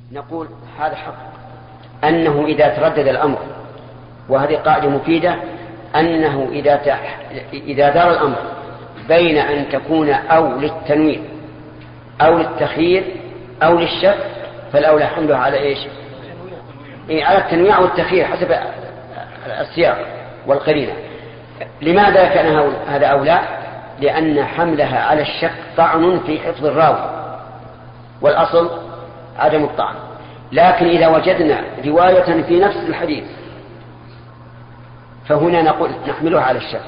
نقول هذا حق أنه إذا تردد الأمر، وهذه قاعدة مفيدة، أنه إذا دار الأمر بين أن تكون أو للتنويع أو للتخيير أو للشك، فالأولى حملها على إيش؟ على التنويع والتخيير حسب السياق والقرينة. لماذا كان هذا أولى؟ لأن حملها على الشك طعن في حفظ الراوي، والأصل عدم الطعن. لكن إذا وجدنا رواية في نفس الحديث فهنا نقول نحملها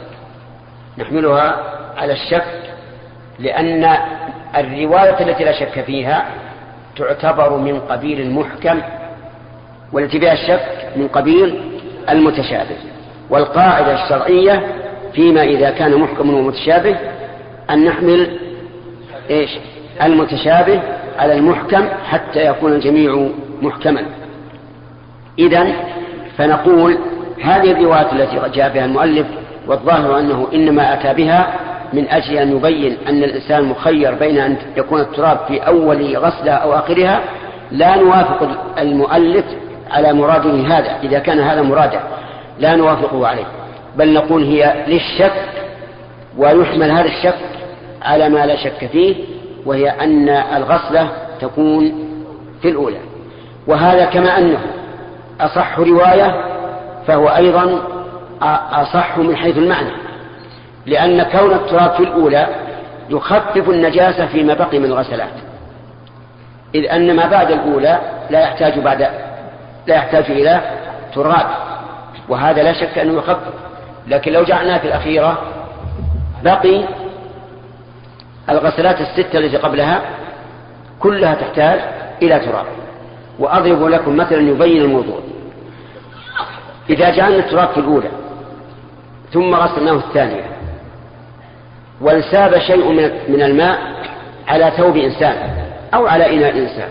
على الشك، لأن الرواية التي لا شك فيها تعتبر من قبيل المحكم، والتي بها الشك من قبيل المتشابه. والقاعدة الشرعية فيما إذا كان محكم ومتشابه أن نحمل إيش؟ المتشابه على المحكم حتى يكون الجميع محكما. إذن فنقول هذه الروايات التي جاء بها المؤلف والظاهر أنه إنما أتى بها من أجل أن يبين أن الإنسان مخير بين أن يكون التراب في أول غسلة أو آخرها، لا نوافق المؤلف على مراده هذا. إذا كان هذا مراده لا نوافقه عليه، بل نقول هي للشك، ويحمل هذا الشك على ما لا شك فيه، وهي أن الغسلة تكون في الأولى. وهذا كما أنه أصح رواية فهو أيضا أصح من حيث المعنى، لأن كون التراب في الأولى يخفف النجاسة فيما بقي من الغسلات، إذ أن ما بعد الأولى لا يحتاج إلى تراب، وهذا لا شك أنه يخفف. لكن لو جعلناه في الأخيرة بقي الغسلات الستة التي قبلها كلها تحتاج إلى تراب. وأضرب لكم مثلا يبين الموضوع. إذا جعلنا التراب في الأولى ثم غسلناه الثانية وانساب شيء من الماء على ثوب إنسان أو على إناء إنسان،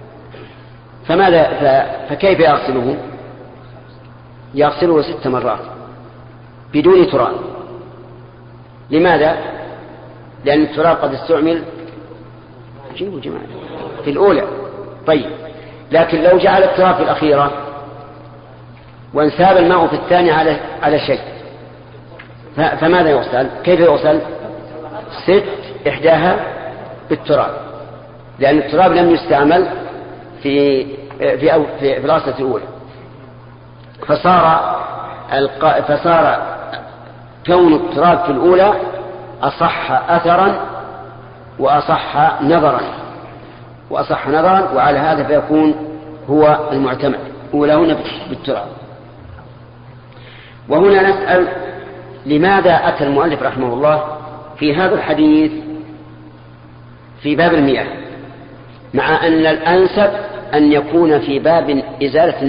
فكيف يغسله؟ يغسله 6 مرات بدون تراب. لماذا؟ لأن التراب قد استعمل في الأولى. طيب، لكن لو جعل التراب في الأخيرة وانساب الماء في الثانية على شيء، فماذا يغسل؟ كيف يغسل؟ 6 إحداها بالتراب، لأن التراب لم يستعمل في الغسلة الأولى. فصار كون التراب في الأولى أصح أثرا وأصح نظرا، وعلى هذا فيكون هو المعتمد أولاهن بالتراب. وهنا نسأل لماذا أتى المؤلف رحمه الله في هذا الحديث في باب المياه، مع أن الأنسب أن يكون في باب إزالة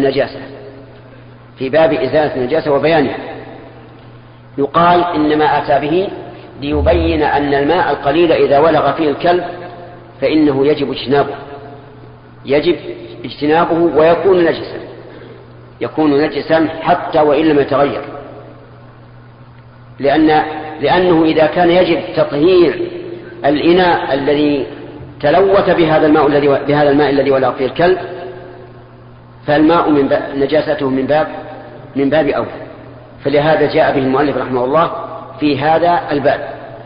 النجاسة وبيانها. يقال إنما أتى به ليبين أن الماء القليل إذا ولغ فيه الكلب فإنه يجب اجتنابه ويكون نجسا حتى وإن لم يتغير، لأنه إذا كان يجب تطهير الإناء الذي تلوث بهذا الماء الذي ولغ فيه الكلب، فالماء نجاسته من باب أول. فلهذا جاء به المؤلف رحمه الله في هذا الباب.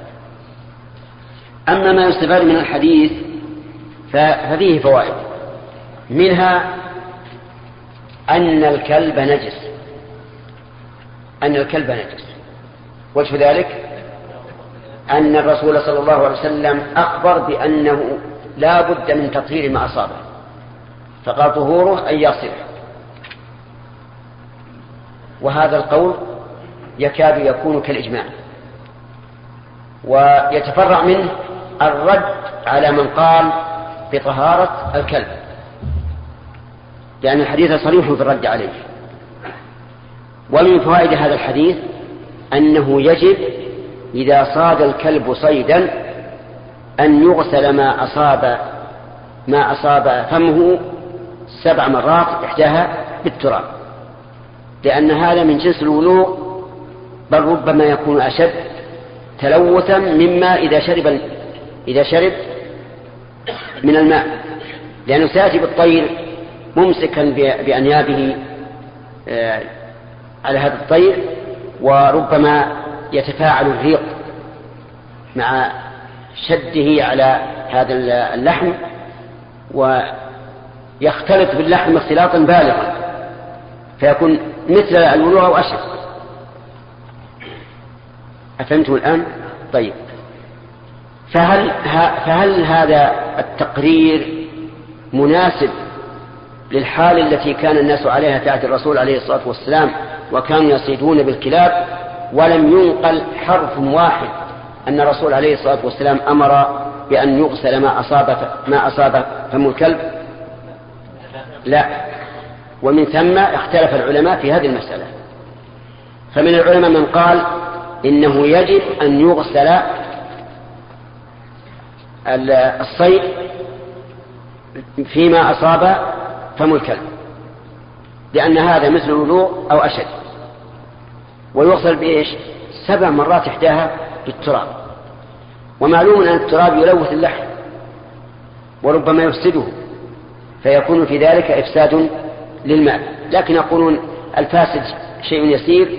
أما ما يستفاد من الحديث ففيه فوائد، منها أن الكلب نجس. وجه ذلك أن الرسول صلى الله عليه وسلم أخبر بأنه لا بد من تطهير ما أصابه، فقال طهوره أن يصل. وهذا القول يكاد يكون كالإجماع، ويتفرع منه الرد على من قال بطهارة الكلب، لأن الحديث صريح في الرد عليه. ومن فوائد هذا الحديث أنه يجب إذا صاد الكلب صيدا أن يغسل ما أصاب فمه 7 مرات إحداها بالتراب، لأن هذا من جنس الولوغ، بل ربما يكون أشد تلوثا مما إذا شرب من الماء، لأنه سيأتي بالطير ممسكا بأنيابه على هذا الطير، وربما يتفاعل الريق مع شده على هذا اللحم ويختلط باللحم اختلاطا بالغا فيكون مثل الولوغ أو أشد. أفهمتم الآن؟ طيب، فهل هذا التقرير مناسب للحال التي كان الناس عليها في عهد الرسول عليه الصلاة والسلام وكانوا يصيدون بالكلاب، ولم ينقل حرف واحد أن الرسول عليه الصلاة والسلام أمر بأن يغسل ما أصاب فم الكلب؟ لا. ومن ثم اختلف العلماء في هذه المسألة، فمن العلماء من قال إنه يجب أن يغسل الصيد فيما أصاب فم الكلب، لأن هذا مثل الولوغ أو أشد، ويغسل بإيش؟ 7 مرات إحداها بالتراب، ومعلوم أن التراب يلوث اللحم وربما يفسده، فيكون في ذلك إفساد للماء. لكن يقولون الفاسد شيء يسير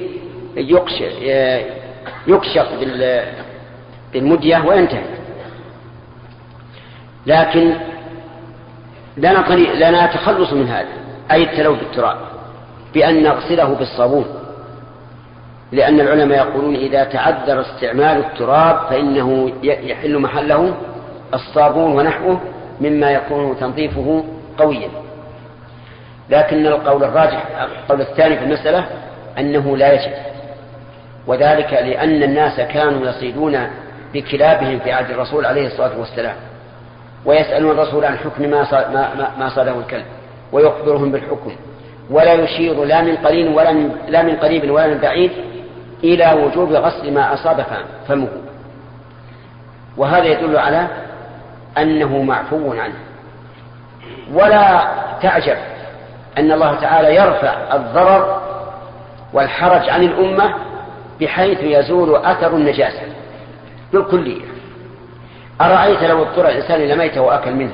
يكشف بالمدية وينتهي. لكن لا نتخلص من هذا، أي التلوث بالتراب، بأن نغسله بالصابون، لأن العلماء يقولون إذا تعذر استعمال التراب فإنه يحل محله الصابون ونحوه مما يكون تنظيفه قويا. لكن القول الراجح، القول الثاني في المسألة، أنه لا يجب، وذلك لأن الناس كانوا يصيدون بكلابهم في عهد الرسول عليه الصلاة والسلام، ويسألون الرسول عن حكم ما صاده الكلب، ويخبرهم بالحكم، ولا يشير لا من قريب ولا من بعيد إلى وجوب غسل ما أصاب فمه. وهذا يدل على أنه معفو عنه. ولا تعجب أن الله تعالى يرفع الضرر والحرج عن الأمة بحيث يزول أثر النجاسة بالكلية. أرأيت لو اضطر الإنسان إلى ميتة وأكل منه،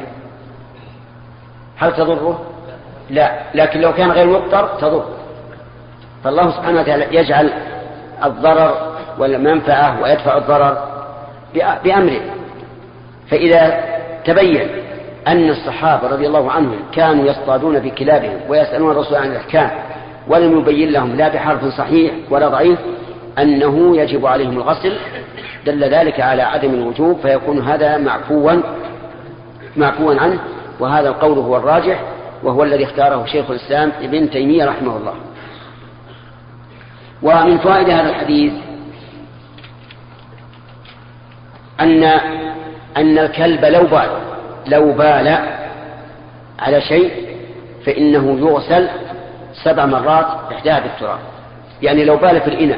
هل تضره؟ لا. لكن لو كان غير مضطر تضر. فالله سبحانه وتعالى يجعل الضرر والمنفعة ويدفع الضرر بأمره. فإذا تبين أن الصحابة رضي الله عنهم كانوا يصطادون بكلابهم ويسألون الرسول عن الأحكام ولم يبين لهم لا بحرف صحيح ولا ضعيف أنه يجب عليهم الغسل، دل ذلك على عدم الوجوب، فيكون هذا معفوا عنه. وهذا القول هو الراجح، وهو الذي اختاره شيخ الإسلام ابن تيمية رحمه الله. ومن فوائد هذا الحديث أن الكلب لو بال على شيء فإنه يغسل 7 مرات إحداها بالتراب. يعني لو بال في الإناء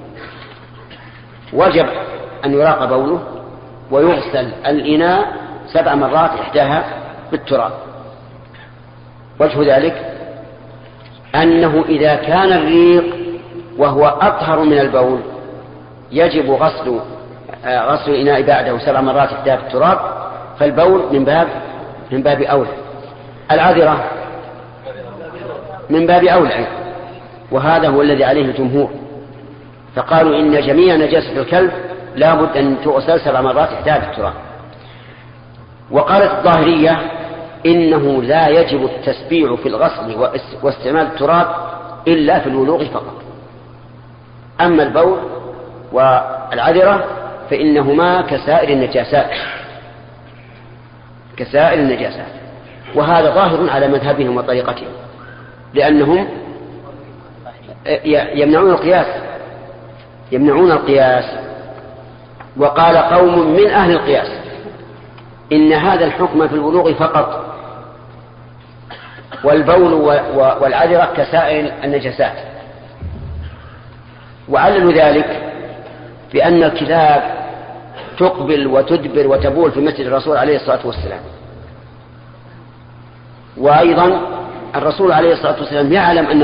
وجب أن يراق بوله ويغسل الإناء 7 مرات إحداها بالتراب. وجه ذلك أنه إذا كان الريق وهو أطهر من البول يجب غسل الإناء بعده 7 مرات إحداها بالتراب، فالبول من باب أولى، العذرة من باب أولى، وهذا هو الذي عليه الجمهور، فقالوا إن جميع نجاسة الكلب لا بد أن تغسل 7 مرات إحداها بالتراب. وقالت الظاهرية إنه لا يجب التسبيع في الغسل واستعمال التراب إلا في الولوغ فقط، أما البول والعذرة فإنهما كسائر النجاسات. وهذا ظاهر على مذهبهم وطريقتهم، لأنهم يمنعون القياس. وقال قوم من أهل القياس إن هذا الحكم في الولوغ فقط، والبول والعذرة كسائر النجاسات، وعللوا ذلك بأن الكلاب تقبل وتدبر وتبول في مسجد الرسول عليه الصلاة والسلام، وأيضا الرسول عليه الصلاة والسلام يعلم أن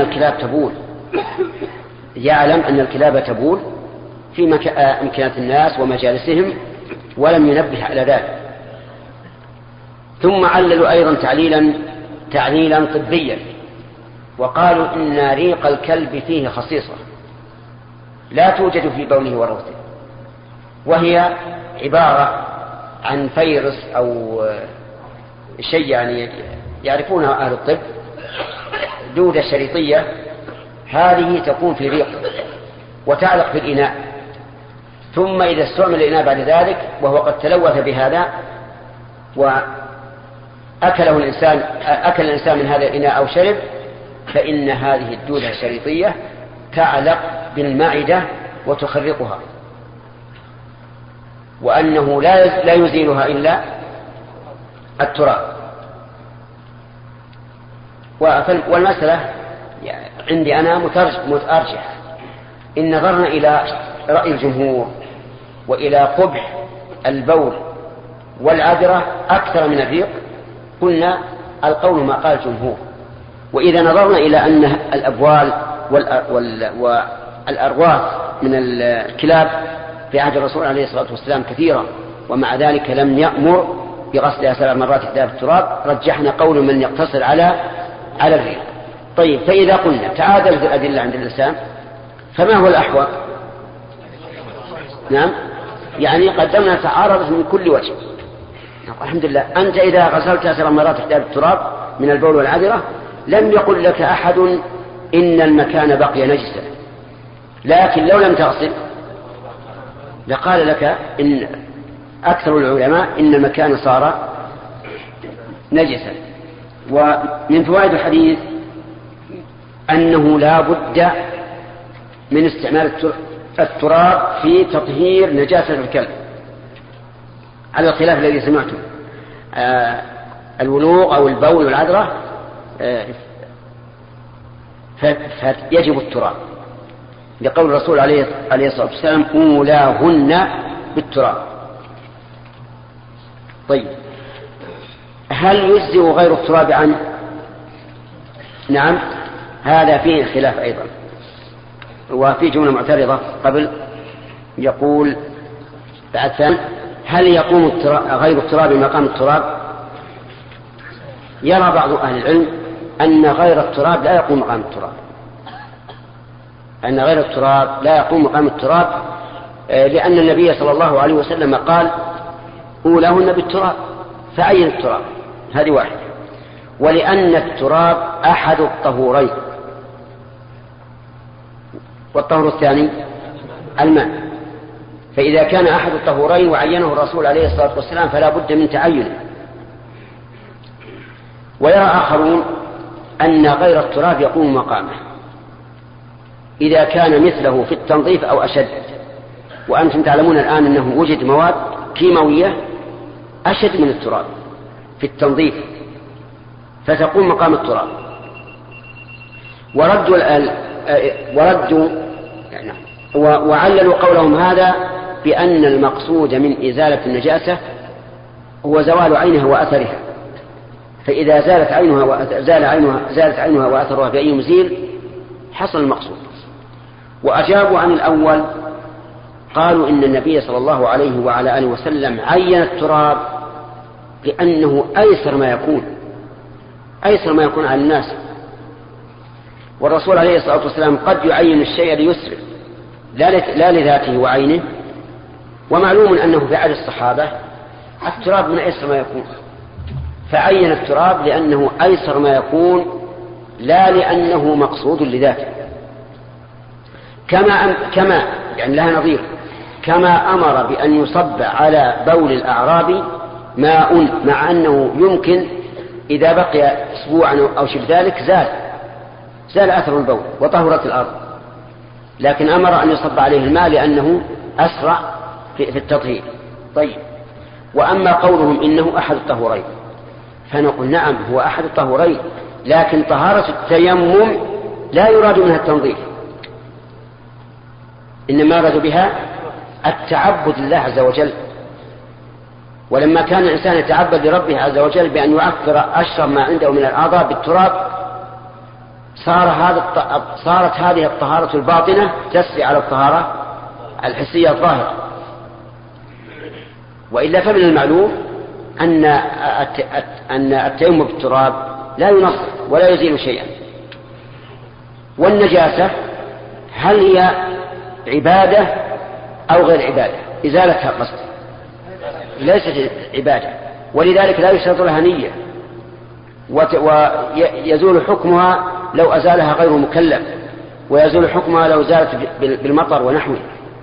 الكلاب تبول في أمكنة الناس ومجالسهم ولم ينبه على ذلك. ثم عللوا أيضا تعليلا تعليلا طبيا، وقالوا إن ريق الكلب فيه خصيصة لا توجد في بوله وروثه، وهي عبارة عن فيروس أو شيء يعني يعرفونها أهل الطب، دودة شريطية، هذه تكون في الريق وتعلق في الإناء، ثم إذا استعمل الإناء بعد ذلك وهو قد تلوث بهذا أكل الإنسان من هذا الإناء أو شرب، فإن هذه الدودة الشريطية تعلق بالمعدة وتخرقها، وأنه لا يزيلها إلا التراب. والمسألة عندي أنا متأرجح، إن نظرنا إلى رأي الجمهور وإلى قبح البول والعذرة أكثر من الريق، قلنا القول ما قال الجمهور. وإذا نظرنا إلى أن الأبوال والأرواث من الكلاب في عهد الرسول عليه الصلاة والسلام كثيرة، ومع ذلك لم يأمر بغسلها 7 مرات إحدى بالتراب، رجحنا قول من يقتصر على الريق. طيب، فإذا قلنا تعادلت الأدلة عند الإنسان، فما هو الأحوط؟ نعم، يعني قدمنا تعارض من كل وجه. الحمد لله، أنت إذا غسلت 7 مرات إحدى بالتراب من البول والعذرة لم يقل لك أحد إن المكان بقي نجسا، لكن لو لم تغسل لقال لك إن أكثر العلماء إن المكان صار نجسا. ومن فوائد الحديث أنه لا بد من استعمال التراب في تطهير نجاسة الكلب، على الخلاف الذي سمعته، الولوغ أو البول والعذرة فيجب التراب، لقول الرسول عليه الصلاة والسلام أولاهن بالتراب. طيب، هل يجزئ غير التراب عنه؟ نعم، هذا فيه خلاف أيضا. وفي جملة معترضة قبل، يقول بعد ثاني: هل يقوم غير التراب مقام التراب؟ يرى بعض أهل العلم أن غير التراب لا يقوم مقام التراب، أن غير التراب لا يقوم مقام التراب، لأن النبي صلى الله عليه وسلم قال أولاهن بالتراب، فأين التراب؟ هذه واحدة. ولأن التراب أحد الطهورين، والطهور الثاني الماء، فإذا كان أحد الطهورين وعينه الرسول عليه الصلاة والسلام فلا بد من تعينه. ويرى آخرون أن غير التراب يقوم مقامه إذا كان مثله في التنظيف أو أشد. وأنتم تعلمون الآن أنه وجد مواد كيماوية أشد من التراب في التنظيف، فتقوم مقام التراب. وعللوا قولهم هذا بأن المقصود من إزالة النجاسة هو زوال عينها وأثرها، فإذا زالت عينها وأثرها بأي مزيل حصل المقصود. وأجابوا عن الأول، قالوا إن النبي صلى الله عليه وعلى آله وسلم عين التراب لأنه أيسر ما يكون على الناس، والرسول عليه الصلاة والسلام قد يعين الشيء ليسر لا لذاته وعينه. ومعلوم أنه في عهد الصحابة التراب من أيسر ما يكون، فعين التراب لأنه أيسر ما يكون لا لأنه مقصود لذاته. كما يعني لها نظير، كما أمر بأن يصب على بول الأعراب ماء، مع أنه يمكن إذا بقي أسبوعا أو شبه ذلك زال أثر البول وطهرت الأرض، لكن أمر أن يصب عليه الماء لأنه أسرع في التطهير. طيب، وأما قولهم إنه أحد الطهورين، فنقول نعم هو أحد الطهورين، لكن طهارة التيمم لا يراد منها التنظيف، إنما يراد بها التعبد لله عز وجل. ولما كان الإنسان يتعبد لربه عز وجل بأن يعفر أشرب ما عنده من الأعضاء بالتراب، صارت هذه الطهارة الباطنة تسري على الطهارة الحسية الظاهرة. وإلا فمن المعلوم أن التيمم بالتراب لا ينظف ولا يزيل شيئا. والنجاسة هل هي عبادة أو غير عبادة؟ إزالتها قصد ليست عبادة، ولذلك لا يشترط لها نية، ويزول حكمها لو أزالها غير مكلف، ويزول حكمها لو زالت بالمطر ونحوه.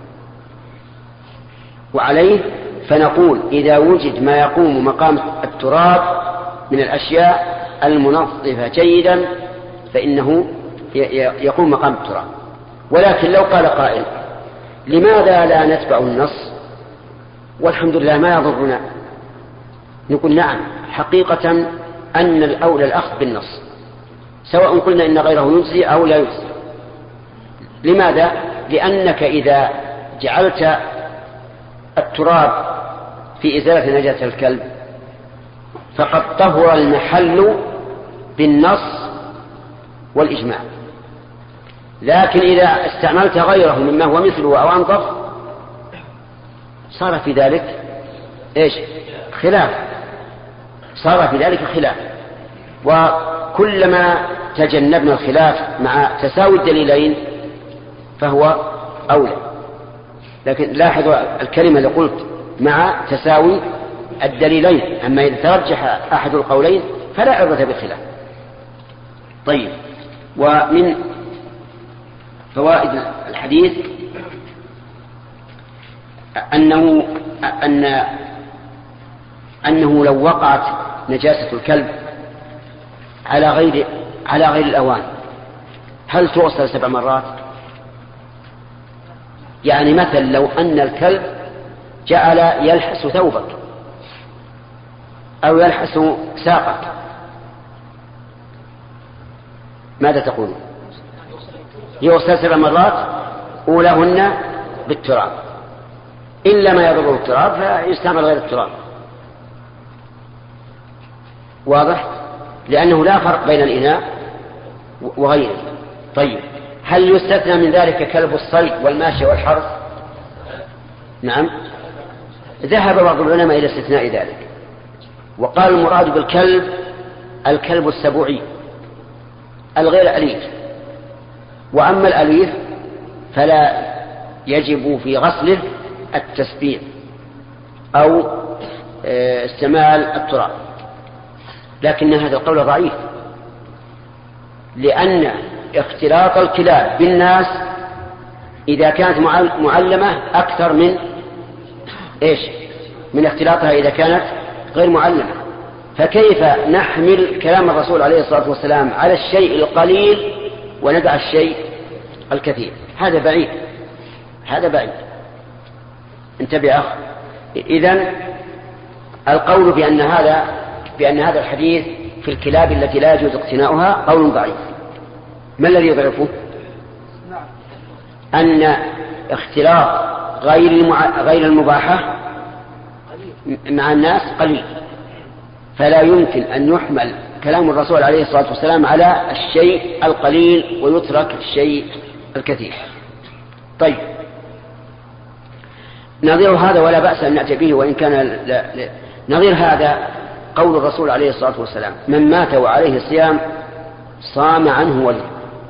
وعليه فنقول إذا وجد ما يقوم مقام التراب من الأشياء المنظفة جيدا فإنه يقوم مقام التراب. ولكن لو قال قائل لماذا لا نتبع النص والحمد لله ما يضرنا، نقول نعم حقيقة أن الأولى الأخذ بالنص، سواء قلنا إن غيره يجزي أو لا يجزي. لماذا؟ لأنك إذا جعلت التراب في إزالة نجاسة الكلب فقد طهر المحل بالنص والإجماع. لكن إذا استعملت غيره مما هو مثله أو أنظف صار في ذلك إيش؟ خلاف، صار في ذلك خلاف. وكلما تجنبنا الخلاف مع تساوي الدليلين فهو أولى. لكن لاحظوا الكلمة اللي قلت مع تساوي الدليلين، أما إذا ترجح أحد القولين فلا عبرة بالخلاف. طيب، ومن فوائد الحديث أنه لو وقعت نجاسة الكلب على غير الأوان هل تغسل 7 مرات؟ يعني مثلا لو أن الكلب جعل يلحس ثوبك أو يلحس ساقك ماذا تقول؟ يغسل 7 مرات أولاهن بالتراب، إلا ما يضره التراب فيستعمل غير التراب. واضح؟ لأنه لا فرق بين الإناء وغيره. طيب، هل يستثنى من ذلك كلب الصيد والماشي والحرث؟ نعم، ذهب بعض العلماء إلى استثناء ذلك، وقال المراد بالكلب الكلب السبوعي الغير أليف. وأما الأليف فلا يجب في غسله التسبيح أو استعمال التراب. لكن هذا القول ضعيف، لأن اختلاط الكلاب بالناس إذا كانت معلمة أكثر من من اختلاطها إذا كانت غير معلمة. فكيف نحمل كلام الرسول عليه الصلاة والسلام على الشيء القليل وندع الشيء الكثير؟ هذا بعيد، هذا بعيد. انتبه أخ. إذن القول بأن هذا الحديث في الكلاب التي لا يجوز اقتناؤها قول ضعيف. ما الذي يضعفه؟ أن اختلاط غير المباحة مع الناس قليل، فلا يمكن أن يحمل كلام الرسول عليه الصلاة والسلام على الشيء القليل ويترك الشيء الكثير. طيب، نظير هذا ولا بأس أن نأتي به وإن كان نظير هذا قول الرسول عليه الصلاة والسلام: من مات وعليه صيام صام عنه وليه.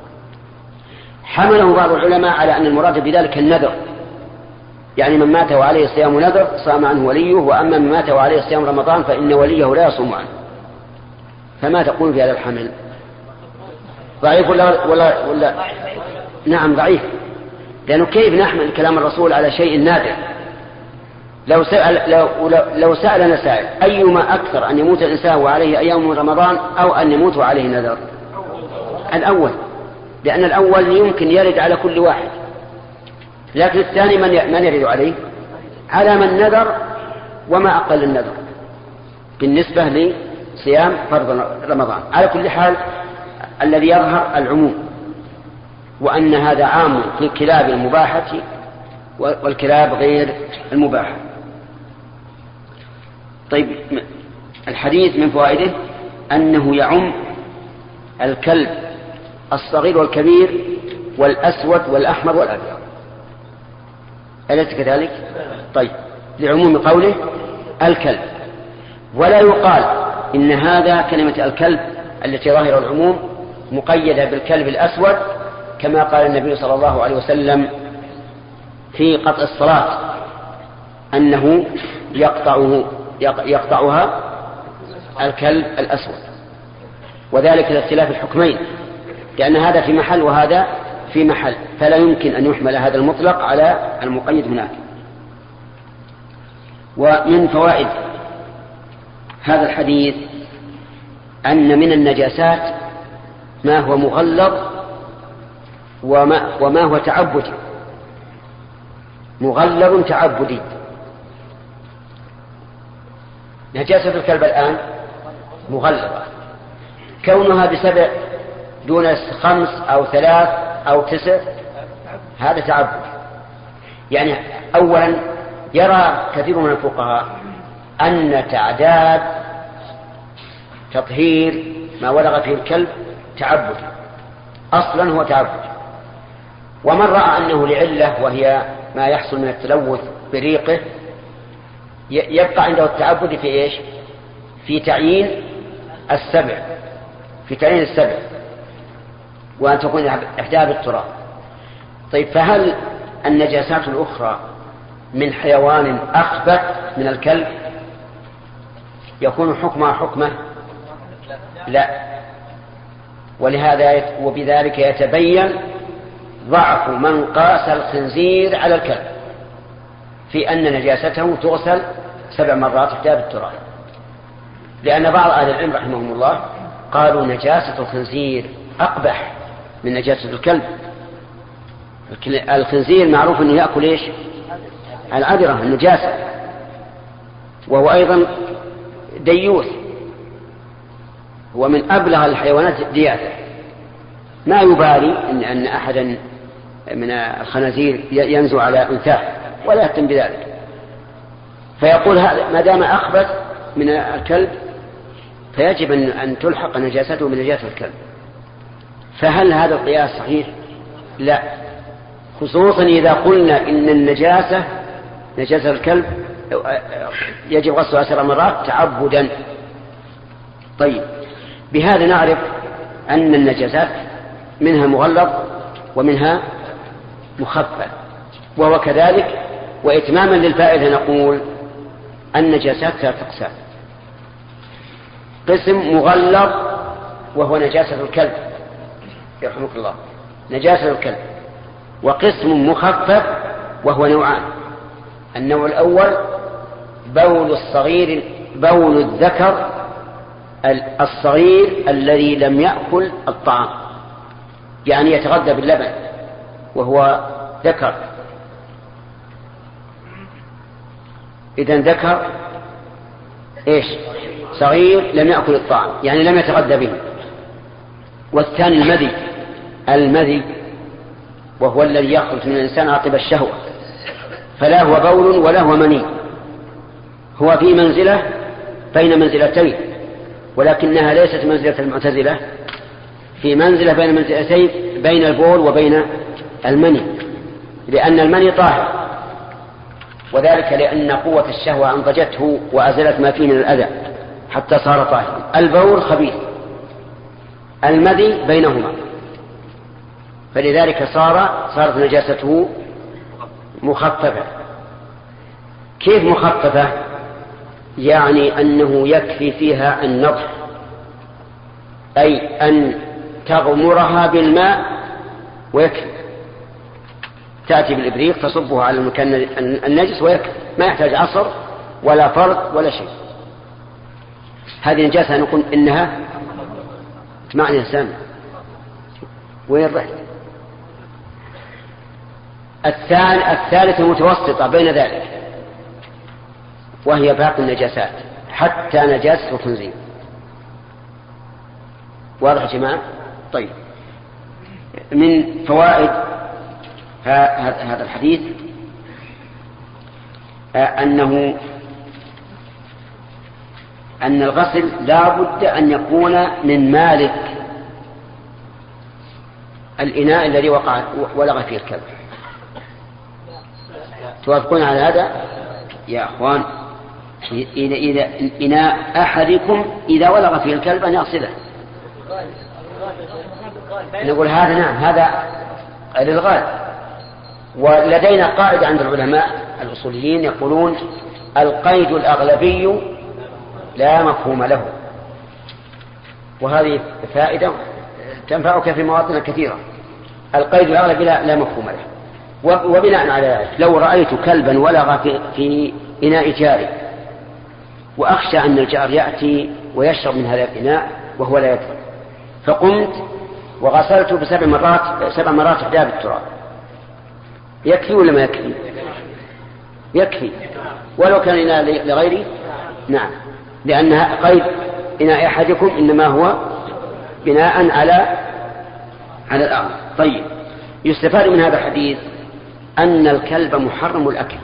حمله بعض العلماء على أن المراد بذلك النذر، يعني من مات وعليه صيام نذر صام عنه وليه، وأما من مات وعليه صيام رمضان فإن وليه لا يصوم عنه. فما تقول في هذا الحمل؟ ضعيف ولا نعم ضعيف، لأنه كيف نحمل كلام الرسول على شيء نادر؟ لو سألنا سائل أيما أكثر أن يموت الإنسان وعليه أيام من رمضان أو أن يموت وعليه نذر؟ الأول، لأن الأول يمكن يرد على كل واحد، لكن الثاني من يرد عليه؟ على من نذر وما أقل النذر بالنسبة لصيام فرض رمضان. على كل حال الذي يظهر العموم، وأن هذا عام في الكلاب المباحة والكلاب غير المباحة. طيب، الحديث من فوائده أنه يعم الكلب الصغير والكبير والأسود والأحمر والأبيض، أليس كذلك؟ طيب، لعموم قوله الكلب، ولا يقال إن هذا كلمة الكلب التي ظاهر العموم مقيدة بالكلب الأسود، كما قال النبي صلى الله عليه وسلم في قطع الصلاة أنه يقطعها الكلب الأسود، وذلك لاختلاف الحكمين، لأن هذا في محل وهذا في محل، فلا يمكن أن يحمل هذا المطلق على المقيد هناك. ومن فوائد هذا الحديث أن من النجاسات ما هو مغلظ وما هو تعبدي، مغلظ تعبدي. نجاسة الكلب الآن مغلظة، كونها ب7 دون 5 أو 3 أو 9 هذا تعبد. يعني أولا يرى كثير من الفقهاء أن تعداد تطهير ما ولغ فيه الكلب تعبد، أصلا هو تعبد. ومن رأى أنه لعلة وهي ما يحصل من التلوث بريقه يبقى عنده التعبد في إيش؟ في تعيين 7، في تعيين 7، وأن تكون إحداها بالتراب. طيب، فهل النجاسات الأخرى من حيوان أخبث من الكلب يكون حكمها حكمه؟ لا. ولهذا وبذلك يتبين ضعف من قاس الخنزير على الكلب في أن نجاسته تغسل 7 مرات إحداها بالتراب، لأن بعض أهل العلم رحمهم الله قالوا نجاسة الخنزير أقبح من نجاسة الكلب. الخنزير معروف أنه يأكل إيش؟ العذرة، النجاسة، وهو أيضا ديوث، هو من أبلغ الحيوانات دياثة، ما يبالي أن أحدا من الخنازير ينزو على أنثاه ولا يهتم بذلك. فيقول هذا ما دام أخبث من الكلب فيجب أن تلحق نجاسته بنجاسة الكلب. فهل هذا القياس صحيح؟ لا، خصوصا إذا قلنا إن النجاسة نجاسة الكلب يجب غسلها 7 مرات تعبدا. طيب، بهذا نعرف أن النجاسات منها مغلظ ومنها مخفف، وهو كذلك. وإتماما للفائدة نقول النجاسات 3 أقسام: قسم مغلظ وهو نجاسة الكلب يرحمك الله، نجاسة الكلب، وقسم مخفف وهو نوعان: النوع الأول بول الذكر الصغير الذي لم يأكل الطعام، يعني يتغذى باللبن وهو ذكر. إذن ذكر إيش؟ صغير لم يأكل الطعام، يعني لم يتغذى به. والثاني المذي وهو الذي يخرج من الإنسان عقب الشهوة، فلا هو بول ولا هو مني، هو في منزلة بين منزلتين، ولكنها ليست منزلة المعتزلة، في منزلة بين منزلتين بين البول وبين المني، لأن المني طاهر، وذلك لأن قوة الشهوة أنضجته وأزلت ما فيه من الأذى حتى صار طاهرا. البول خبيث، المذي بينهما، فلذلك صارت نجاسته مخففة. كيف مخففة؟ يعني أنه يكفي فيها النضح، أي أن تغمرها بالماء ويكفي، تأتي بالإبريق تصبه على المكان النجس ويكفي، ما يحتاج عصر ولا فرق ولا شيء. هذه نجاسة نقول إنها معنى إنسان. وين رحت؟ الثالثة متوسطة بين ذلك، وهي باقي النجاسات حتى نجاسة الخنزير. واضح يا جماعة؟ طيب، من فوائد هذا الحديث أن الغسل لا بد أن يكون من مالك الإناء الذي ولغ فيه الكلب. توافقون على هذا يا أخوان؟ إذا إناء أحدكم إذا ولغ فيه الكلب أن يغسله، نقول هذا نعم، هذا للغالب. ولدينا قاعدة عند العلماء الأصوليين يقولون القيد الأغلبي لا مفهوم له، وهذه فائدة تنفعك في مواطن كثيرة. القيد الأغلبي لا مفهوم له. وبناء على ذلك لو رأيت كلبا ولغ في إناء جاري وأخشى أن الجار يأتي ويشرب من هذا الإناء وهو لا يدري، فقمت وغسلته سبع مرات إحدى بالتراب، يكفي ولا ما يكفي؟ يكفي ولو كان إناء لغيري. نعم، لأن قيد إناء أحدكم إنما هو بناء على الأرض. طيب، يستفاد من هذا الحديث أن الكلب محرم الأكل.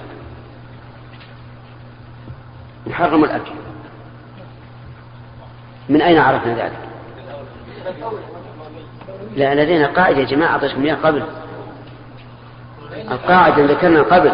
محرم الأكل. من أين عرفنا ذلك؟ لا، لدينا قاعدة يا جماعة أعطيكم إياها قبل. القاعدة ذكرنا قبل: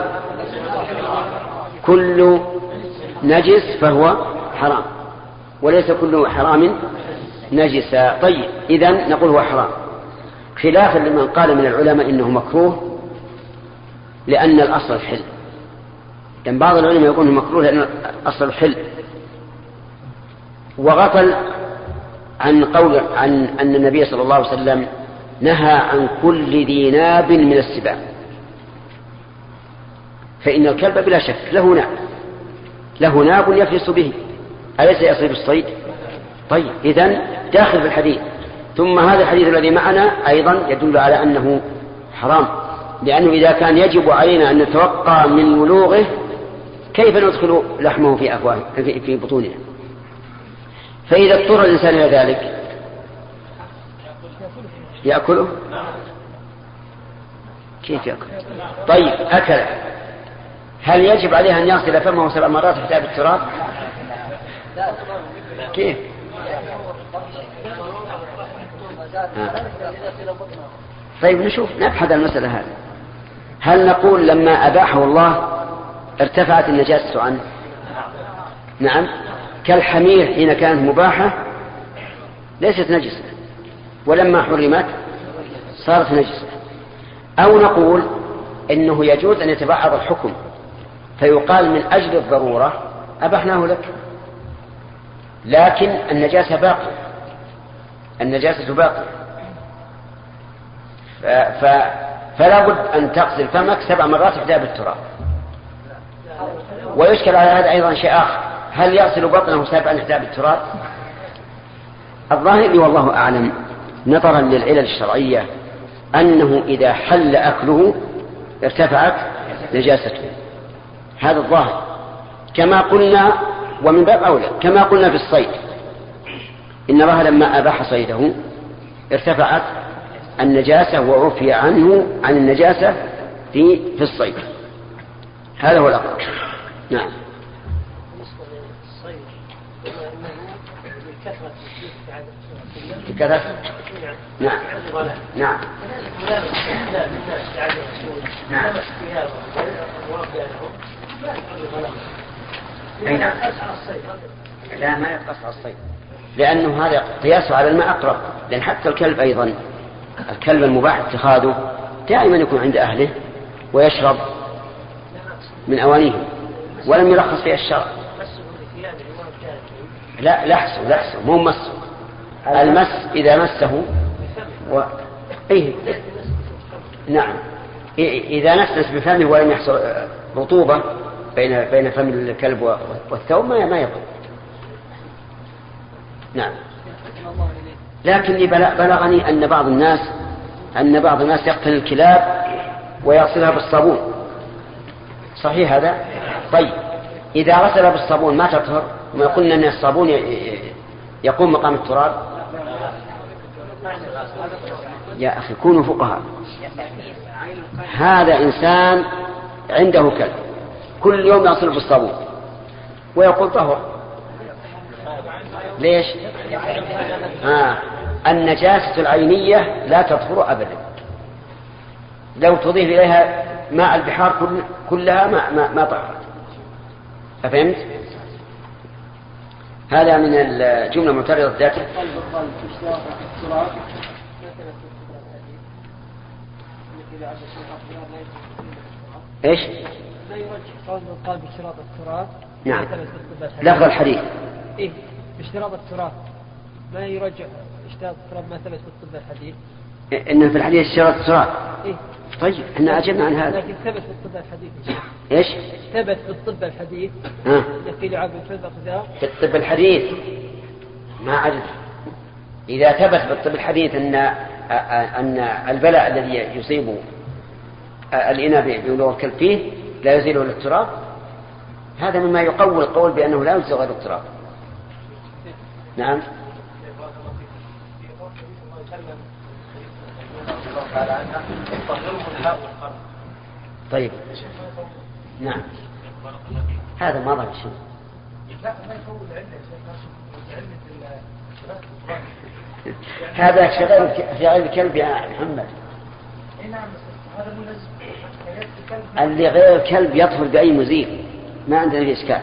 كل نجس فهو حرام، وليس كل حرام نجسا. طيب، إذن نقول هو حرام، خلافا لمن قال من العلماء إنه مكروه لأن الأصل الحل. لأن بعض العلماء يقول إنه مكروه لأن الأصل الحل، وغفل عن أن النبي صلى الله عليه وسلم نهى عن كل ذي ناب من السباع، فإن الكلب بلا شك له ناب يفلس به، أليس يصيب الصيد؟ طيب، إذن داخل في الحديث. ثم هذا الحديث الذي معنا أيضا يدل على أنه حرام، لأنه إذا كان يجب علينا أن نتوقع من ولوغه كيف ندخل لحمه في بطوننا؟ فإذا اضطر الإنسان إلى ذلك يأكله. كيف يأكل؟ طيب، أكل، هل يجب عليه أن يغسل فمه 7 مرات حتى بالتراب؟ كيف؟ طيب، نبحث المسألة هذه. هل نقول لما أباحه الله ارتفعت النجاسة عنه؟ نعم، كالحمير حين كانت مباحة ليست نجسة، ولما حرمت صارت نجسة. أو نقول إنه يجوز أن يتبعض الحكم فيقال من أجل الضرورة أبحناه لك، لكن النجاسة باقية، فلا بد أن تغسل فمك 7 مرات إحدى بالتراب. ويشكل على هذا أيضا شيء آخر: هل يغسل بطنه 7 إحدى بالتراب؟ الظاهر والله أعلم نظرا للعلل الشرعية أنه إذا حل أكله ارتفعت نجاسته. هذا الظاهر، كما قلنا، ومن باب أولى كما قلنا في الصيد، إن الله لما أباح صيده ارتفعت النجاسة وعفي عنه عن النجاسة في الصيد. هذا هو الأقرب. نعم. كذا. نعم. نعم. نعم. أي نعم. لا، ما يقص على الصيد، لأنه هذا قياس على الماء أقرب. لأن حتى الكلب أيضا، الكلب المباح اتخاذه دائما يكون عند أهله ويشرب من أوانيهم، ولم يرخص فيها الشرع. لا، لحسه مو مسه. المس إذا مسه نعم، إذا نفس بفمه ولم يحصل رطوبة بين فم الكلب والثوب ما يضر. نعم. لكني بلغني أن بعض الناس يقتل الكلاب ويغسلها بالصابون. صحيح هذا؟ طيب، إذا غسلها بالصابون ما تطهر؟ وما قلنا أن الصابون يقوم مقام التراب. يا أخي كونوا فقهاء. هذا إنسان عنده كلب كل يوم يغسل بالصابون ويقول طهر. ليش؟ النجاسة العينية لا تطهر أبدا، لو تضيف إليها ماء البحار كلها ما طهرت. فهمت؟ هذا من الجملة معترضة ذاته. ايش؟ لا يرجح قول قال باشتراط التراث. نعم. لفظ الحديث. إيه باشتراط التراث ما يرجح اشتراط التراث ما ثبت في الطب الحديث. إن في الحديث اشتراط التراث. إيه. طيب احنا أجبنا عن هذا. لكن ثبت في الطب الحديث. ايش؟ ثبت في الطب الحديث. في لعاب الفذ أقدار. في الطب الحديث ما عدد. إذا ثبت في الطب الحديث أن البلاء الذي يصيب الإناء بولوغ الكلب فيه لا يزيله إلا التراب، هذا مما يقوي القول بأنه لا يجزي غير التراب. نعم. طيب. نعم. هذا ما ظهر شيء. هذا في غير الكلب يا محمد. اللي غير الكلب يطهر بأي مزيل، ما عندنا فيه إشكال.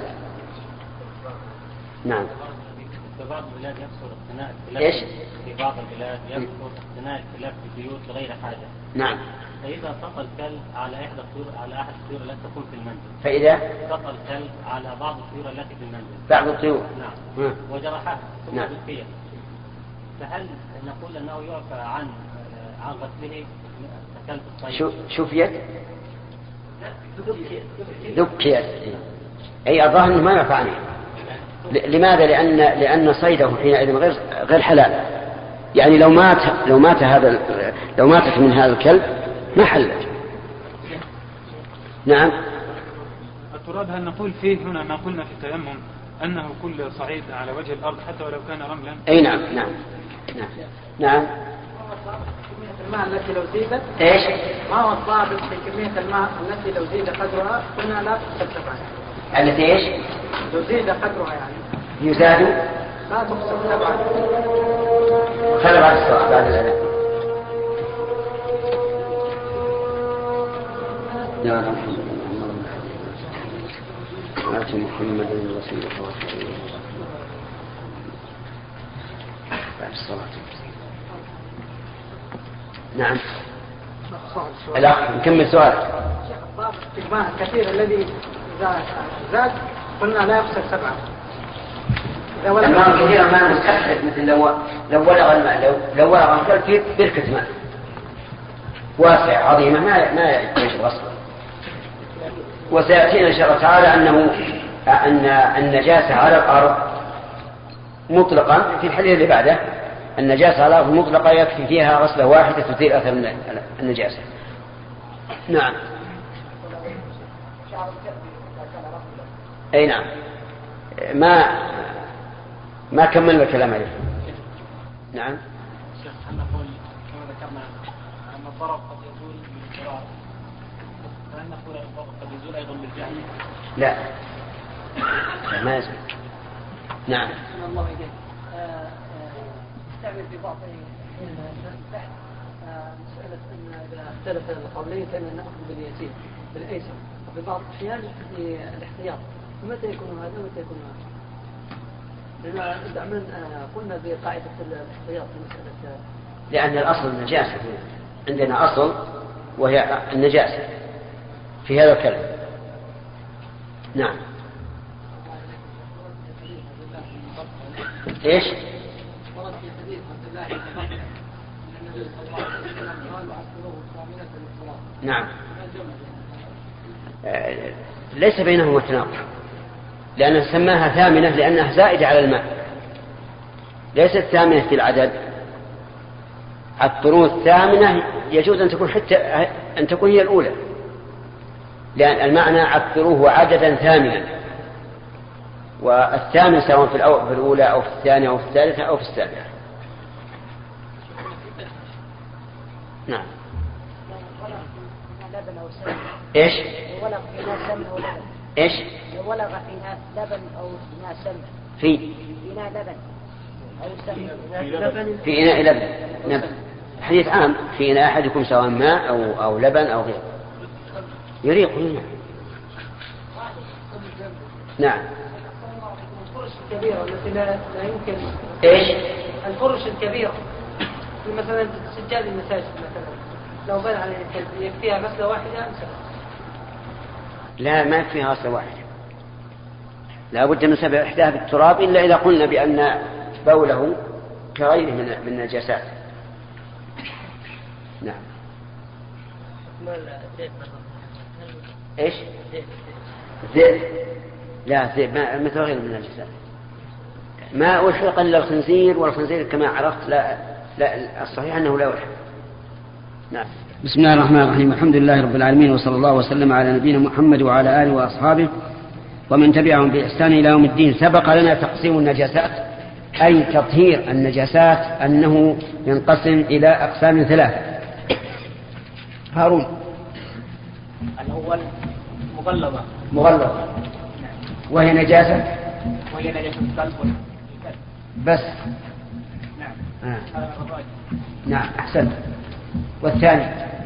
نعم. في بعض البلاد يكثر اقتناء ايش؟ في بعض البلاد يكثر اقتناء الكلاب في البيوت لغير حاجة. نعم. فإذا سقى الكلب على أحد الطيور التي تكون في المنزل. فإذا سقى الكلب على بعض الطيور التي في المنزل. بعض الطيور. نعم. وجرحها ثم نعم. ذكية. فهل نقول أنه يعفى عن غسله كلب الصيد؟ شوفيت؟ ذكيت. أي الظاهر أنه ما يعفى عنه. لماذا؟ لأن صيده حينئذ غير حلال. يعني لو ماتت من هذا الكلب ما حلت. نعم. التراب هل نقول فيه هنا ما قلنا في التيمم أنه كل صعيد على وجه الأرض حتى ولو كان رملا؟ أي نعم. نعم. نعم. نعم. الماء التي لو زيدت ايش؟ ما هو الضابط في كمية الماء التي لو زيد قدرها قلنا لا تحسب تبعا. التي ايش؟ لو زيد قدرها يعني يزاد لا تحسب تبعا. خلى بعد الصلاة بعد الأذان. يا رب آت محمد الوسيلة والفضيلة بعد الصلاة. نعم. الأخ نكمل سؤال. الماء الكثير الذي زاد قلنا لا يحسب تبعا. الماء الكثير ما مستحدث، مثل لو ولغ الماء لو ولغ الكلب في بركة ماء واسعة عظيمة ما يجب غسله. وسيأتينا إن شاء الله تعالى أن النجاسة على الأرض مطلقا في الحديث اللي بعده، النجاسة على الأرض مطلقة يكفي فيها غسلة واحدة تزيل أثر النجاسة. نعم. أي نعم. ما كملنا الكلام عليه. نعم. شيخ نقول كما ذكرنا أن الضرر قد يزول بالإضرار، فهل نقول أن الضرر قد يزول أيضا بالجهل؟ لا ما يزول. نعم. الله إليك. استعمل في بعض البحث مسألة أن إذا اختلف القولين فإن نأخذ باليسير بالأيسر، وفي بعض الأحيان في الاحتياط. متى يكون هذا ومتى يكون هذا؟ لما دعنا قلنا بقاعدة الاحتياط في مسألة، لأن الأصل النجاسة. عندنا أصل وهي النجاسة في هذا الكلام. نعم. ايش؟ ورد في حديث عبد الله بن عمر أن النبي صلى الله عليه وسلم قال وعصروه ثامنة للصلاة. نعم. ليس بينهما تناقض، لأنه سماها ثامنة لأنها زائدة على الماء، ليست ثامنة في العدد. الطروث ثامنة يجوز أن تكون هي الأولى، لأن المعنى عطروه عددا ثامنا، والثامن سواء في الأولى أو في الثانية أو في الثالثة أو في السابعة. نعم. ايش؟ ولغ في ناس سمن ولبن. ايش؟ ولغ في ناس لبن او ناس سمن. في إناء لبن او سمن. في إناء لبن نبن. حديث عام في إناء أحدكم سواء ماء أو لبن أو غيره يريق هنا. نعم. الكبيرة التي لا يمكن إيش؟ الفرش الكبيرة مثلا سجاد المساجد مثلا لو بنى عليه الكلب يكفيها غسلة واحدة أم سبع؟ لا، ما يكفيها غسلة واحدة، لا بد من سبع إحداها بالتراب، إلا إذا قلنا بأن بوله كغيره من النجاسات. نعم. إيش؟ ذئب؟ لا، ذئب مثل غيره من النجاسات. ما ألحق إلا الخنزير، والخنزير كما عرفت لا الصحيح أنه لا يلحق. نعم. بسم الله الرحمن الرحيم. الحمد لله رب العالمين، وصلى الله وسلم على نبينا محمد وعلى آله وأصحابه ومن تبعهم بإحسان إلى يوم الدين. سبق لنا تقسيم النجاسات، أي تطهير النجاسات، أنه ينقسم إلى أقسام ثلاثة. هارون. الأول مغلظة، وهي نجاسة القلب بس. نعم. نعم، أحسنت. والثاني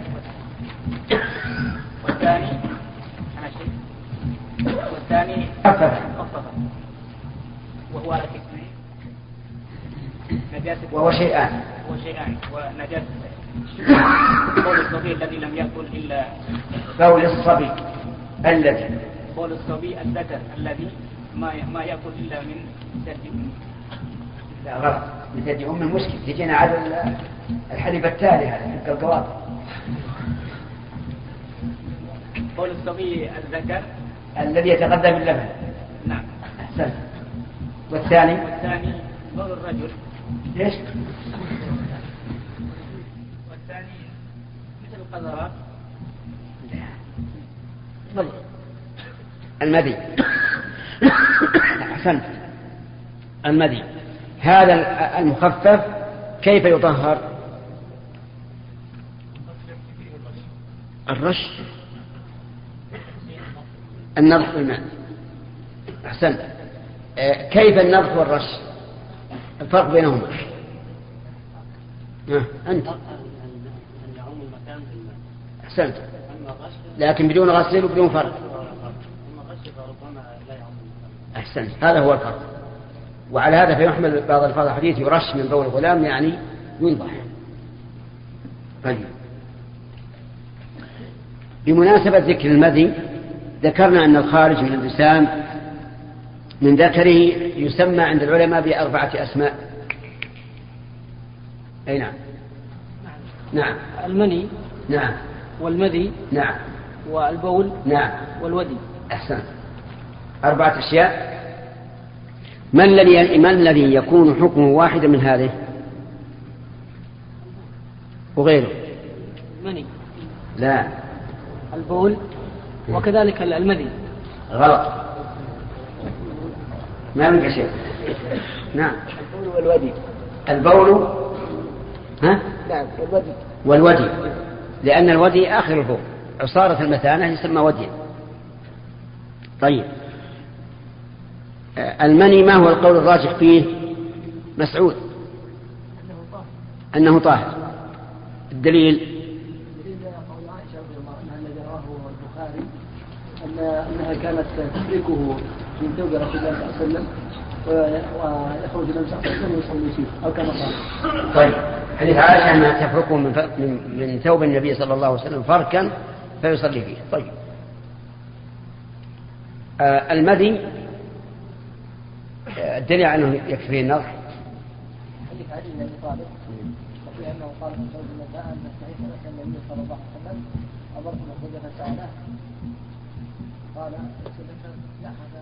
خففة، وهو على قسمين، نجاسة وهو شيئان ونجاسة بول الصبي الذي لم يأكل إلا بول الصبي الذي بول الصبي الذكر الذي ما يأكل إلا من ثدي أمه. لا غلط، من ثدي أم المشكل تجينا على الحليب التالي هذا في القواطع. بول الصبي الذكر الذي يتغذى باللبن. نعم. أحسن. والثاني بول الرجل. ليش؟ والثاني مثل القذرات. المذي. أحسنت. المذي هذا المخفف كيف يطهر؟ الرش، النضح بالماء. أحسنت. كيف النضح والرش؟ الفرق بينهما. أنت. أحسنت. لكن بدون غسل وبدون فرق. أحسنت، هذا هو الفرق. وعلى هذا فيحمل بعض الفاظ الحديث يرش من بول الغلام، يعني ينضح. طيب، بمناسبة ذكر المذي ذكرنا أن الخارج من الإنسان من ذكره يسمى عند العلماء بأربعة أسماء. أي نعم. نعم. المني. نعم. والمذي. نعم. والبول. نعم. والودي. أحسن، أربعة أشياء. ما الذي يكون حكمه واحدا من هذه وغيره؟ المني. لا. البول وكذلك المذي. غلط، ما من شيء. نعم. البول والودي. البول نعم. والودي. والودي، لأن الودي آخر البول، عصارة المثانة يسمى وديا. طيب، المني ما هو القول الراجح فيه؟ مسعود. أنه طاهر. الدليل قول عائشة رضي الله عنها الذي رواه البخاري أنها كانت تفركه من ثوب رسول الله صلى الله عليه وسلم ويخرج النبي صلى الله عليه وسلم ويصلي فيه أو كما قال. طيب، حديث عائشة أنها تفركه من ثوب النبي صلى الله عليه وسلم فركا فيصلي فيه. طيب، المذي الدليل عنه يكفي النضح. حديث علي بن ابي طالب وفي انه قال من زوج النساء ان نستحيث لك النبي صلى الله عليه وسلم امرت مخرجه فساله قال لا هذا.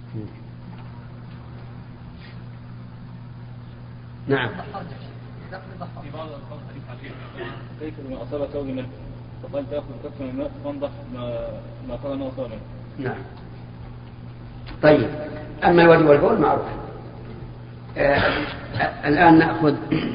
نعم. في بعض الألفاظ حديث عليه كيف من أصاب ثوب منه فقال تأخذ كف من الماء فانضح ما قال أنه أصاب منه. نعم. طيب، أما الودي والبول معروف. الآن نأخذ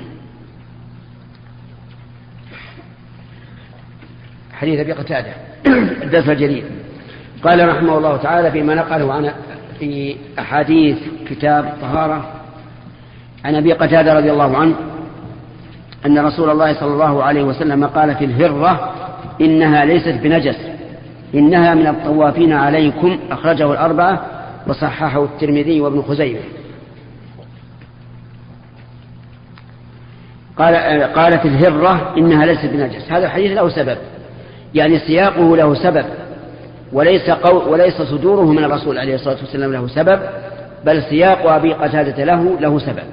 حديث أبي قتادة الدرس الجديد. قال رحمه الله تعالى فيما نقله عن في أحاديث كتاب الطهارة عن أبي قتادة رضي الله عنه أن رسول الله صلى الله عليه وسلم قال في الهرة إنها ليست بنجس إنها من الطوافين عليكم. أخرجه الأربعة وصححه الترمذي وابن خزيمة. قالت الهرة إنها ليست بنجس. هذا الحديث له سبب، يعني سياقه له سبب، وليس صدوره من الرسول عليه الصلاة والسلام له سبب، بل سياق أبي قتادة له سبب،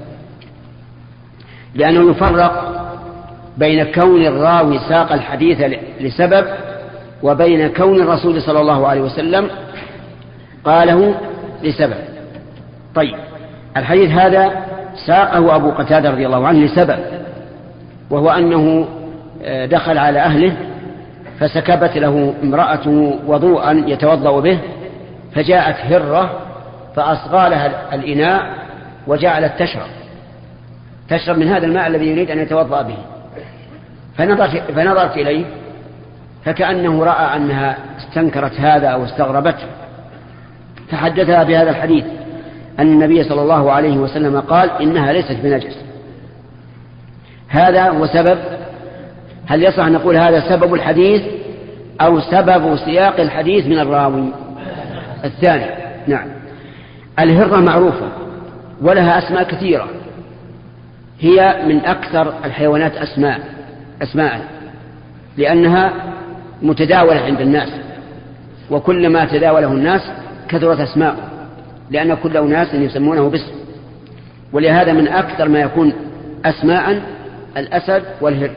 لأنه يفرق بين كون الراوي ساق الحديث لسبب وبين كون الرسول صلى الله عليه وسلم قاله لسبب. طيب، الحديث هذا ساقه أبو قتادة رضي الله عنه لسبب، وهو أنه دخل على أهله فسكبت له امرأة وضوءا يتوضأ به، فجاءت هرة فأصغى لها الإناء وجعلت تشرب من هذا الماء الذي يريد أن يتوضأ به، فنظرت إليه فكأنه رأى أنها استنكرت هذا أو استغربته، فحدثها بهذا الحديث أن النبي صلى الله عليه وسلم قال إنها ليست بنجس. هذا هو سبب. هل يصح أن نقول هذا سبب الحديث أو سبب سياق الحديث من الراوي؟ الثاني. نعم. الهرة معروفة ولها أسماء كثيرة، هي من أكثر الحيوانات أسماء لأنها متداولة عند الناس، وكلما تداوله الناس كثرت أسماءه، لأن كل أناس يسمونه باسم، ولهذا من أكثر ما يكون أسماء الأسد والهر.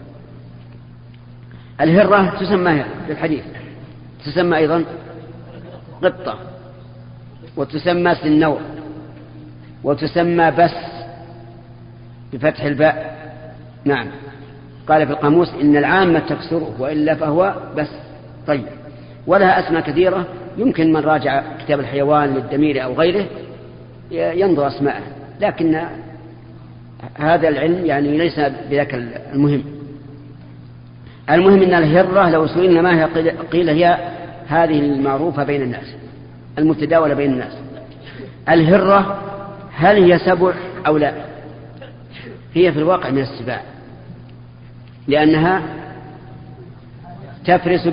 الهرة تسمى في الحديث، تسمى أيضا قطة، وتسمى سنور، وتسمى بس بفتح الباء. نعم، قال في القاموس إن العامة تكسره وإلا فهو بس. طيب، ولها أسماء كثيرة، يمكن من راجع كتاب الحيوان للدمير أو غيره ينظر أسماءه، لكن هذا العلم يعني ليس بذاك المهم. المهم أن الهرة لو سئلنا ما هي قيل هي هذه المعروفة بين الناس المتداولة بين الناس. الهرة هل هي سبع أو لا؟ هي في الواقع من السباع، لأنها تفرس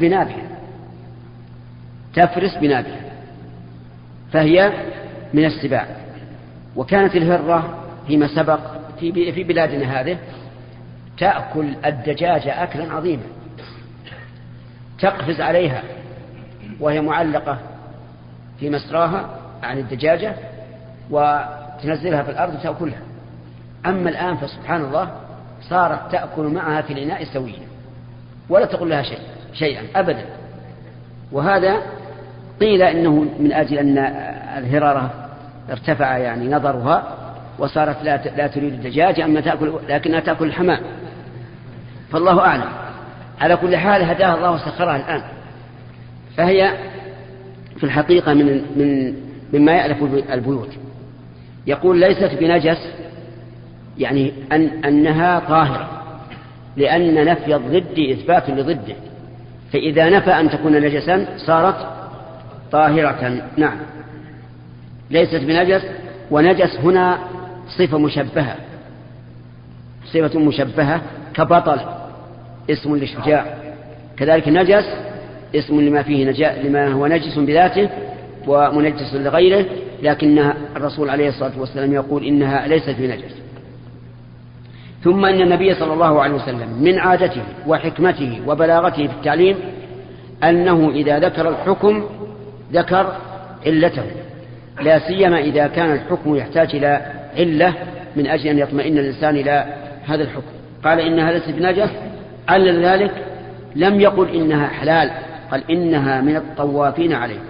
بنابها فهي من السباع. وكانت الهرة فيما سبق في بلادنا هذه تأكل الدجاج أكلا عظيما، تقفز عليها وهي معلقة في مسراها عن الدجاجة وتنزلها في الأرض وتأكلها. أما الآن فسبحان الله صارت تأكل معها في الإناء سويا ولا تقول لها شيئا أبدا. وهذا قيل إنه من أجل أن الهرارة ارتفع يعني نظرها وصارت لا تريد الدجاج أما تأكل، لكنها تأكل الحمام، فالله أعلم. على كل حال هداها الله وسخرها الآن، فهي في الحقيقة مما يألف البيوت. يقول ليست بنجس، يعني أنها طاهرة، لأن نفي الضد إثبات لضده، فإذا نفى أن تكون نجسا صارت طاهرة. نعم، ليست بنجس. ونجس هنا صفة مشبهة كبطل اسم للشجاع، كذلك نجس اسم لما هو نجس بذاته ومنجس لغيره، لكن الرسول عليه الصلاة والسلام يقول إنها ليست بنجس. ثم أن النبي صلى الله عليه وسلم من عادته وحكمته وبلاغته في التعليم أنه إذا ذكر الحكم ذكر علته، لا سيما إذا كان الحكم يحتاج إلى علة من أجل أن يطمئن الإنسان إلى هذا الحكم. قال إنها ليست بنجس، علل ذلك لم يقل إنها حلال، قال إنها من الطوافين عليكم،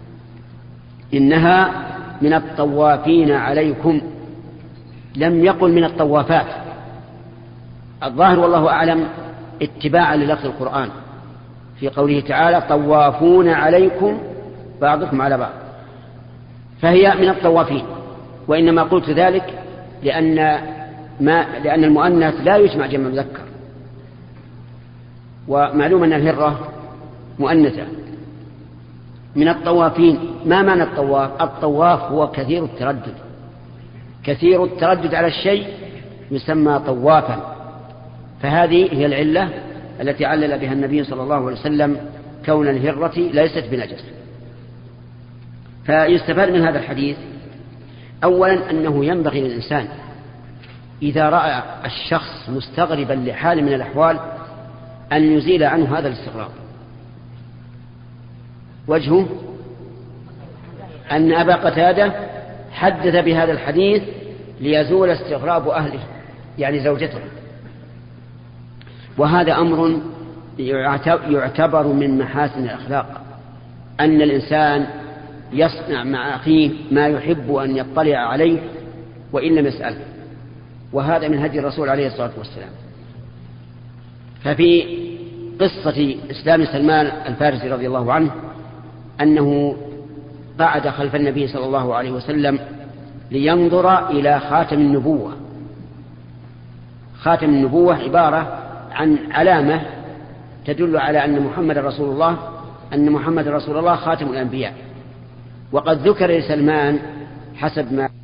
إنها من الطوافين عليكم، لم يقل من الطوافات. الظاهر والله أعلم اتباعا للفظ القرآن في قوله تعالى طوافون عليكم بعضكم على بعض، فهي من الطوافين. وإنما قلت ذلك لأن المؤنث لا يجمع جمع مذكر، ومعلوم أن الهرة مؤنثة. من الطوافين، ما معنى الطواف؟ الطواف هو كثير التردد على الشيء يسمى طوافا، فهذه هي العلة التي علل بها النبي صلى الله عليه وسلم كون الهرة ليست بنجس. فيستفاد من هذا الحديث أولا أنه ينبغي للإنسان إذا رأى الشخص مستغربا لحال من الأحوال أن يزيل عنه هذا الاستغراب. وجهه أن أبا قتادة حدث بهذا الحديث ليزول استغراب أهله يعني زوجته. وهذا أمر يعتبر من محاسن الأخلاق، أن الإنسان يصنع مع أخيه ما يحب أن يطلع عليه وإن لم يسأل، وهذا من هدي الرسول عليه الصلاة والسلام. ففي قصة إسلام سلمان الفارسي رضي الله عنه أنه قعد خلف النبي صلى الله عليه وسلم لينظر إلى خاتم النبوة. خاتم النبوة عبارة عن علامة تدل على أن محمد رسول الله خاتم الأنبياء. وقد ذكر لسلمان حسب ما